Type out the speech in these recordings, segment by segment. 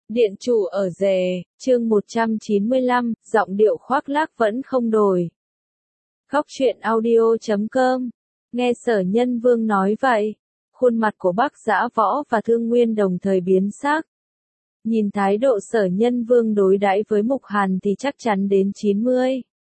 Điện chủ ở rể, chương 195, giọng điệu khoác lác vẫn không đổi. Góc truyện audio.com. Nghe Sở Nhân Vương nói vậy, khuôn mặt của Bắc Dã Võ và Thương Nguyên đồng thời biến sắc. Nhìn thái độ Sở Nhân Vương đối đãi với Mục Hàn thì chắc chắn đến 90.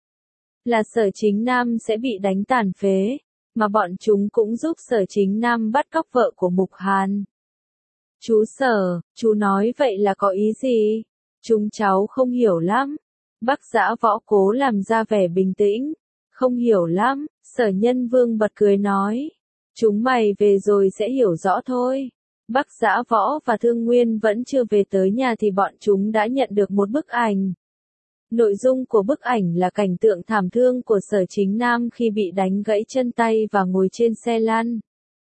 Là Sở Chính Nam sẽ bị đánh tàn phế, mà bọn chúng cũng giúp Sở Chính Nam bắt cóc vợ của Mục Hàn. Chú Sở, chú nói vậy là có ý gì? Chúng cháu không hiểu lắm. Bắc Dã Võ cố làm ra vẻ bình tĩnh. Không hiểu lắm, Sở Nhân Vương bật cười nói. Chúng mày về rồi sẽ hiểu rõ thôi. Bắc Dã Võ và Thương Nguyên vẫn chưa về tới nhà thì bọn chúng đã nhận được một bức ảnh. Nội dung của bức ảnh là cảnh tượng thảm thương của Sở Chính Nam khi bị đánh gãy chân tay và ngồi trên xe lăn.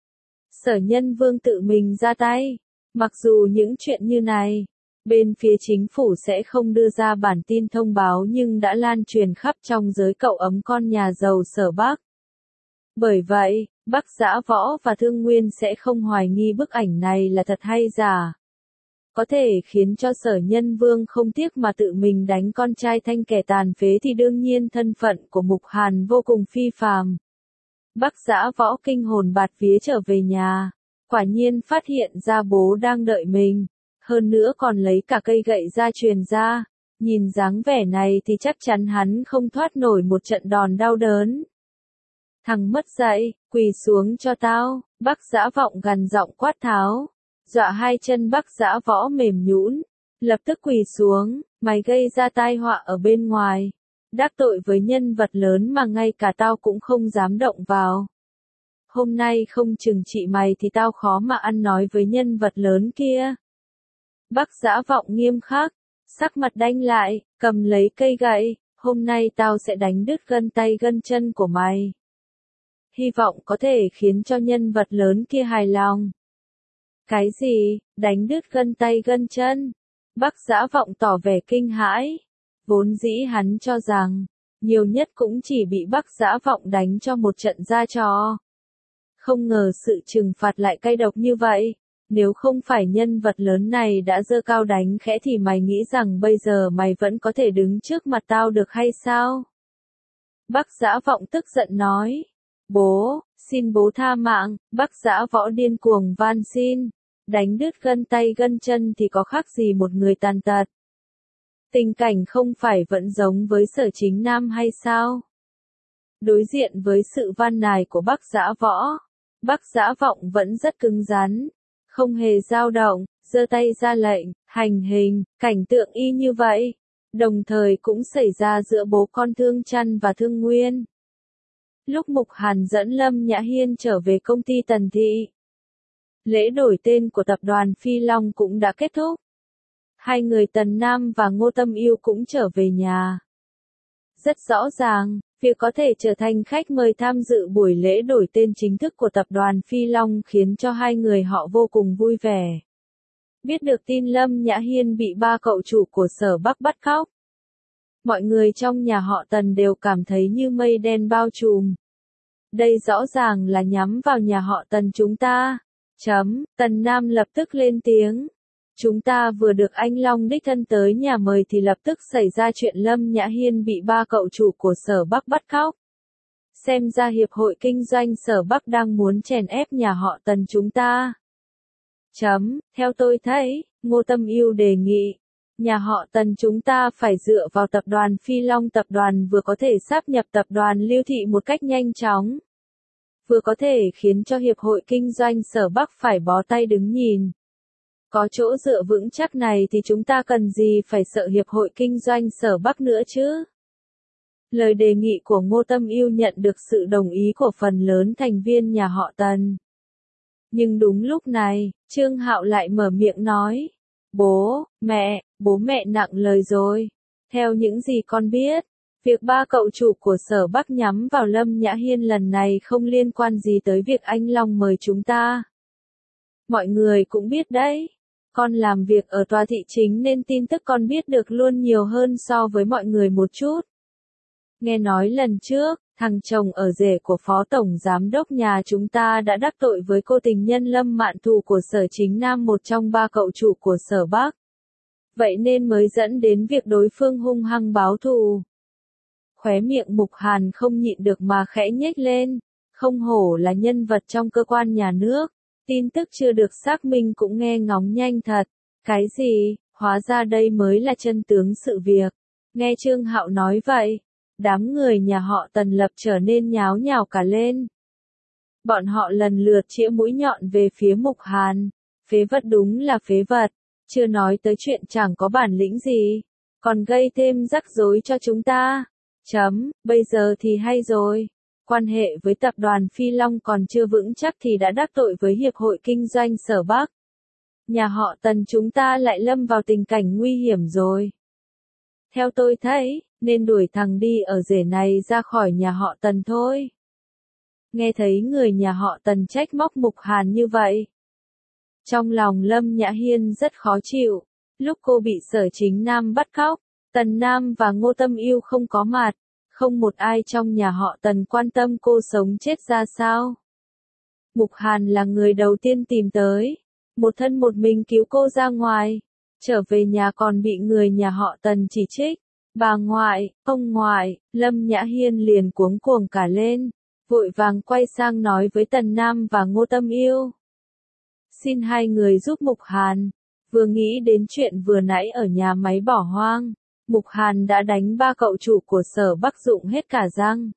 Sở Nhân Vương tự mình ra tay. Mặc dù những chuyện như này, bên phía chính phủ sẽ không đưa ra bản tin thông báo nhưng đã lan truyền khắp trong giới cậu ấm con nhà giàu Sở Bắc. Bởi vậy, Bắc Dã Võ và Thương Nguyên sẽ không hoài nghi bức ảnh này là thật hay giả. Có thể khiến cho Sở Nhân Vương không tiếc mà tự mình đánh con trai thành kẻ tàn phế thì đương nhiên thân phận của Mục Hàn vô cùng phi phàm. Bắc Dã Võ kinh hồn bạt vía trở về nhà. Quả nhiên phát hiện ra bố đang đợi mình, hơn nữa còn lấy cả cây gậy ra truyền ra, nhìn dáng vẻ này thì chắc chắn hắn không thoát nổi một trận đòn đau đớn. Thằng mất dạy, quỳ xuống cho tao, Bắc Dã Vọng gằn giọng quát tháo, dọa hai chân Bắc Dã Võ mềm nhũn, lập tức quỳ xuống, mày gây ra tai họa ở bên ngoài, đắc tội với nhân vật lớn mà ngay cả tao cũng không dám động vào. Hôm nay không trừng trị mày thì tao khó mà ăn nói với nhân vật lớn kia. Bắc Dã Vọng nghiêm khắc, sắc mặt đanh lại, cầm lấy cây gậy, hôm nay tao sẽ đánh đứt gân tay gân chân của mày. Hy vọng có thể khiến cho nhân vật lớn kia hài lòng. Cái gì, đánh đứt gân tay gân chân? Bắc Dã Vọng tỏ vẻ kinh hãi. Vốn dĩ hắn cho rằng, nhiều nhất cũng chỉ bị Bắc Dã Vọng đánh cho một trận ra trò. Không ngờ sự trừng phạt lại cay độc như vậy. Nếu không phải nhân vật lớn này đã giơ cao đánh khẽ thì mày nghĩ rằng bây giờ mày vẫn có thể đứng trước mặt tao được hay sao? Bắc Dã Vọng tức giận nói. Bố, xin bố tha mạng. Bắc Dã Võ điên cuồng van xin. Đánh đứt gân tay gân chân thì có khác gì một người tàn tật. Tình cảnh không phải vẫn giống với Sở Chính Nam hay sao? Đối diện với sự van nài của Bắc Dã Võ, Bắc Dã Vọng vẫn rất cứng rắn, không hề dao động, giơ tay ra lệnh, hành hình, cảnh tượng y như vậy, đồng thời cũng xảy ra giữa bố con Thương Trăn và Thương Nguyên. Lúc Mục Hàn dẫn Lâm Nhã Hiên trở về công ty Tần Thị, lễ đổi tên của tập đoàn Phi Long cũng đã kết thúc. Hai người Tần Nam và Ngô Tâm Yêu cũng trở về nhà. Rất rõ ràng, việc có thể trở thành khách mời tham dự buổi lễ đổi tên chính thức của tập đoàn Phi Long khiến cho hai người họ vô cùng vui vẻ. Biết được tin Lâm Nhã Hiên bị ba cậu chủ của Sở Bắc bắt cóc, mọi người trong nhà họ Tần đều cảm thấy như mây đen bao trùm. Đây rõ ràng là nhắm vào nhà họ Tần chúng ta. Tần Nam lập tức lên tiếng. Chúng ta vừa được anh Long đích thân tới nhà mời thì lập tức xảy ra chuyện Lâm Nhã Hiên bị ba cậu chủ của Sở Bắc bắt cóc. Xem ra Hiệp hội Kinh doanh Sở Bắc đang muốn chèn ép nhà họ Tần chúng ta. Theo tôi thấy, Ngô Tâm Yêu đề nghị, nhà họ Tần chúng ta phải dựa vào tập đoàn Phi Long. Tập đoàn vừa có thể sáp nhập tập đoàn Lưu Thị một cách nhanh chóng, vừa có thể khiến cho Hiệp hội Kinh doanh Sở Bắc phải bó tay đứng nhìn. Có chỗ dựa vững chắc này thì chúng ta cần gì phải sợ Hiệp hội Kinh doanh Sở Bắc nữa chứ? Lời đề nghị của Ngô Tâm Yêu nhận được sự đồng ý của phần lớn thành viên nhà họ Tần. Nhưng đúng lúc này, Trương Hạo lại mở miệng nói. Bố mẹ nặng lời rồi. Theo những gì con biết, việc ba cậu chủ của Sở Bắc nhắm vào Lâm Nhã Hiên lần này không liên quan gì tới việc anh Long mời chúng ta. Mọi người cũng biết đấy. Con làm việc ở tòa thị chính nên tin tức con biết được luôn nhiều hơn so với mọi người một chút. Nghe nói lần trước, thằng chồng ở rể của Phó Tổng Giám đốc nhà chúng ta đã đắc tội với cô tình nhân Lâm Mạn Thù của Sở Chính Nam, một trong ba cậu chủ của Sở Bắc. vậy nên mới dẫn đến việc đối phương hung hăng báo thù. Khóe miệng Mục Hàn không nhịn được mà khẽ nhếch lên, không hổ là nhân vật trong cơ quan nhà nước, tin tức chưa được xác minh cũng nghe ngóng nhanh thật. Cái gì, hóa ra đây mới là chân tướng sự việc. Nghe Trương Hạo nói vậy, đám người nhà họ Tần lập trở nên nháo nhào cả lên. Bọn họ lần lượt chĩa mũi nhọn về phía Mục Hàn, phế vật đúng là phế vật, chưa nói tới chuyện chẳng có bản lĩnh gì, còn gây thêm rắc rối cho chúng ta. Bây giờ thì hay rồi, quan hệ với tập đoàn Phi Long còn chưa vững chắc thì đã đắc tội với Hiệp hội Kinh doanh Sở Bắc. Nhà họ Tần chúng ta lại lâm vào tình cảnh nguy hiểm rồi. Theo tôi thấy, nên đuổi thằng đi ở rể này ra khỏi nhà họ Tần thôi. Nghe thấy người nhà họ Tần trách móc Mục Hàn như vậy, trong lòng Lâm Nhã Hiên rất khó chịu. Lúc cô bị Sở Chính Nam bắt cóc, Tần Nam và Ngô Tâm Yêu không có mặt, không một ai trong nhà họ Tần quan tâm cô sống chết ra sao. Mục Hàn là người đầu tiên tìm tới, một thân một mình cứu cô ra ngoài, trở về nhà còn bị người nhà họ Tần chỉ trích. Bà ngoại, ông ngoại, Lâm Nhã Hiên liền cuống cuồng cả lên, vội vàng quay sang nói với Tần Nam và Ngô Tâm Yêu. Xin hai người giúp Mục Hàn. Vừa nghĩ đến chuyện vừa nãy ở nhà máy bỏ hoang, Mục Hàn đã đánh ba cậu chủ của Sở Bắc rụng hết cả răng.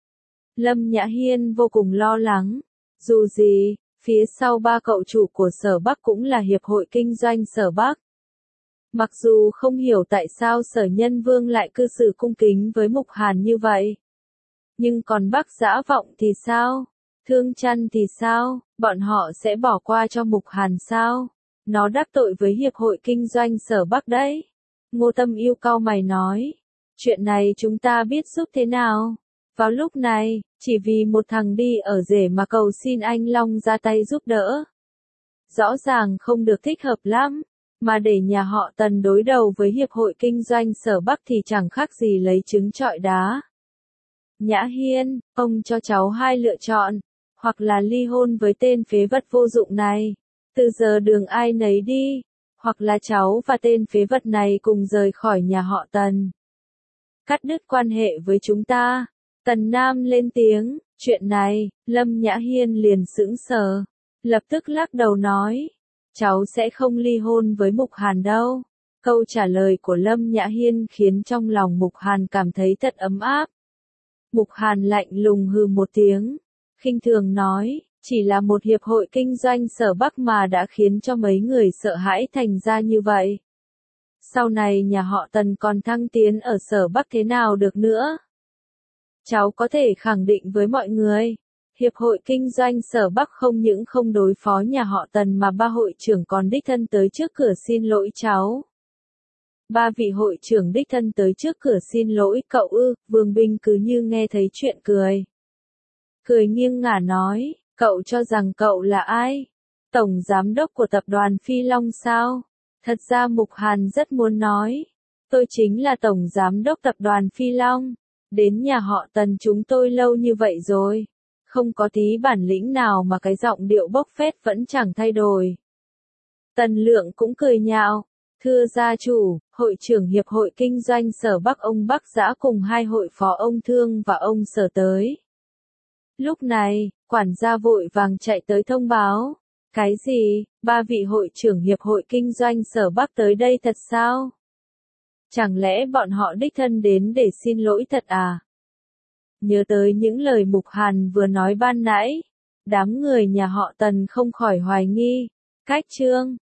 Lâm Nhã Hiên vô cùng lo lắng, dù gì, phía sau ba cậu chủ của Sở Bắc cũng là Hiệp hội Kinh doanh Sở Bắc. Mặc dù không hiểu tại sao Sở Nhân Vương lại cư xử cung kính với Mục Hàn như vậy. Nhưng còn Bắc Dã Vọng thì sao? Thương Chăn thì sao? Bọn họ sẽ bỏ qua cho Mục Hàn sao? Nó đắc tội với Hiệp hội Kinh doanh Sở Bắc đấy. Ngô Tâm Yêu cau mày nói. Chuyện này chúng ta biết giúp thế nào? Vào lúc này, chỉ vì một thằng đi ở rể mà cầu xin anh Long ra tay giúp đỡ. Rõ ràng không được thích hợp lắm. Mà để nhà họ Tần đối đầu với Hiệp hội Kinh doanh Sở Bắc thì chẳng khác gì lấy trứng trọi đá. Nhã Hiên, ông cho cháu hai lựa chọn, hoặc là ly hôn với tên phế vật vô dụng này, từ giờ đường ai nấy đi, hoặc là cháu và tên phế vật này cùng rời khỏi nhà họ Tần. Cắt đứt quan hệ với chúng ta. Tần Nam lên tiếng, chuyện này, Lâm Nhã Hiên liền sững sờ, lập tức lắc đầu nói. Cháu sẽ không ly hôn với Mục Hàn đâu. Câu trả lời của Lâm Nhã Hiên khiến trong lòng Mục Hàn cảm thấy thật ấm áp. Mục Hàn lạnh lùng hừ một tiếng, khinh thường nói, chỉ là một hiệp hội kinh doanh Sở Bắc mà đã khiến cho mấy người sợ hãi thành ra như vậy. Sau này nhà họ Tần còn thăng tiến ở Sở Bắc thế nào được nữa? Cháu có thể khẳng định với mọi người. Hiệp hội Kinh doanh Sở Bắc không những không đối phó nhà họ Tần mà ba hội trưởng còn đích thân tới trước cửa xin lỗi cháu. Ba vị hội trưởng đích thân tới trước cửa xin lỗi cậu ư? Vương Bình cứ như nghe thấy chuyện cười. Cười nghiêng ngả nói, cậu cho rằng cậu là ai? Tổng giám đốc của tập đoàn Phi Long sao? Thật ra Mục Hàn rất muốn nói, tôi chính là tổng giám đốc tập đoàn Phi Long. Đến nhà họ Tần chúng tôi lâu như vậy rồi. Không có tí bản lĩnh nào mà cái giọng điệu bốc phét vẫn chẳng thay đổi. Tần Lượng cũng cười nhạo, thưa gia chủ, hội trưởng Hiệp hội Kinh doanh Sở Bắc ông Bắc Dã cùng hai hội phó ông Thương và ông Sở tới. Lúc này, quản gia vội vàng chạy tới thông báo. Cái gì, ba vị hội trưởng Hiệp hội Kinh doanh Sở Bắc tới đây thật sao? Chẳng lẽ bọn họ đích thân đến để xin lỗi thật à? Nhớ tới những lời Mục Hàn vừa nói ban nãy, đám người nhà họ Tần không khỏi hoài nghi. Cách chương